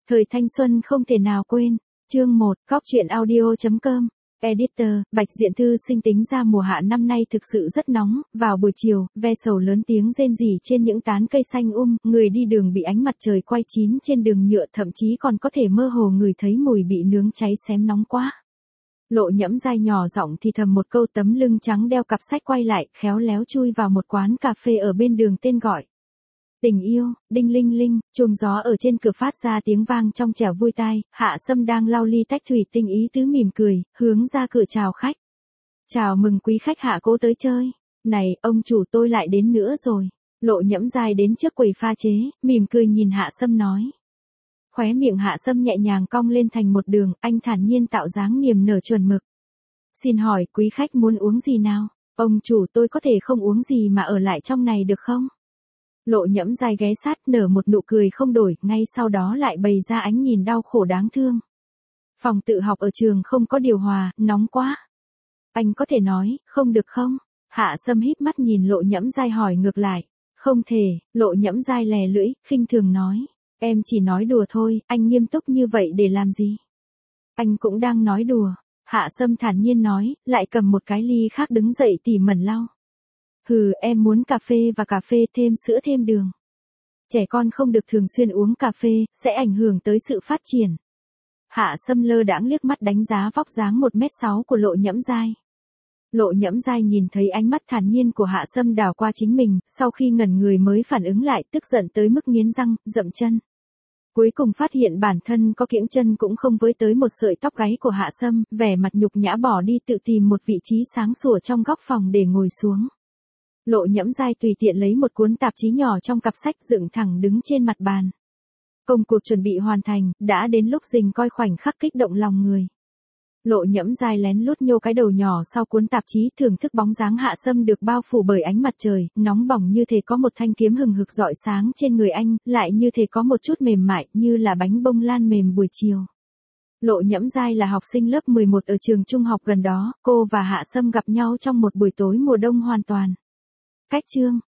Thời thanh xuân không thể nào quên. Chương 1, Góc truyện audio.com. Editor, Bạch Diện Thư sinh tính ra mùa hạ năm nay thực sự rất nóng, vào buổi chiều, ve sầu lớn tiếng rên rỉ trên những tán cây xanh người đi đường bị ánh mặt trời quay chín trên đường nhựa, thậm chí còn có thể mơ hồ ngửi thấy mùi bị nướng cháy xém nóng quá. Lộ Nhẫm Giai nhỏ giọng thì thầm một câu, tấm lưng trắng đeo cặp sách quay lại, khéo léo chui vào một quán cà phê ở bên đường tên gọi Tình Yêu. Đinh linh linh, chùm gió ở trên cửa phát ra tiếng vang trong trẻo vui tai. Hạ Sâm đang lau ly tách thủy tinh ý tứ mỉm cười, hướng ra cửa chào khách. Chào mừng quý khách Hạ cố tới chơi. Này, ông chủ tôi lại đến nữa rồi. Lộ Nhẫm Giai đến trước quầy pha chế, mỉm cười nhìn Hạ Sâm nói. Khóe miệng Hạ Sâm nhẹ nhàng cong lên thành một đường, anh thản nhiên tạo dáng niềm nở chuẩn mực. Xin hỏi quý khách muốn uống gì nào? Ông chủ tôi có thể không uống gì mà ở lại trong này được không? Lộ Nhẫm Giai ghé sát nở một nụ cười không đổi, ngay sau đó lại bày ra ánh nhìn đau khổ đáng thương. Phòng tự học ở trường không có điều hòa, nóng quá. Anh có thể nói, không được không? Hạ Sâm híp mắt nhìn Lộ Nhẫm Giai hỏi ngược lại. Không thể, Lộ Nhẫm Giai lè lưỡi, khinh thường nói. Em chỉ nói đùa thôi, anh nghiêm túc như vậy để làm gì? Anh cũng đang nói đùa. Hạ Sâm thản nhiên nói, lại cầm một cái ly khác đứng dậy tỉ mẩn lau. Hừ, em muốn cà phê và cà phê thêm sữa thêm đường. Trẻ con không được thường xuyên uống cà phê, sẽ ảnh hưởng tới sự phát triển. Hạ Sâm lơ đãng liếc mắt đánh giá vóc dáng 1m6 của Lộ Nhẫm Giai. Lộ Nhẫm Giai nhìn thấy ánh mắt thản nhiên của Hạ Sâm đảo qua chính mình, sau khi ngẩn người mới phản ứng lại, tức giận tới mức nghiến răng, dậm chân. Cuối cùng phát hiện bản thân có kiễng chân cũng không với tới một sợi tóc gáy của Hạ Sâm, vẻ mặt nhục nhã bỏ đi tự tìm một vị trí sáng sủa trong góc phòng để ngồi xuống. Lộ Nhẫm Giai tùy tiện lấy một cuốn tạp chí nhỏ trong cặp sách dựng thẳng đứng trên mặt bàn. Công cuộc chuẩn bị hoàn thành, đã đến lúc dình coi khoảnh khắc kích động lòng người. Lộ Nhẫm Giai lén lút nhô cái đầu nhỏ sau cuốn tạp chí, thưởng thức bóng dáng Hạ Sâm được bao phủ bởi ánh mặt trời, nóng bỏng như thể có một thanh kiếm hừng hực rọi sáng trên người anh, lại như thể có một chút mềm mại như là bánh bông lan mềm buổi chiều. Lộ Nhẫm Giai là học sinh lớp 11 ở trường trung học gần đó, cô và Hạ Sâm gặp nhau trong một buổi tối mùa đông hoàn toàn cách chương.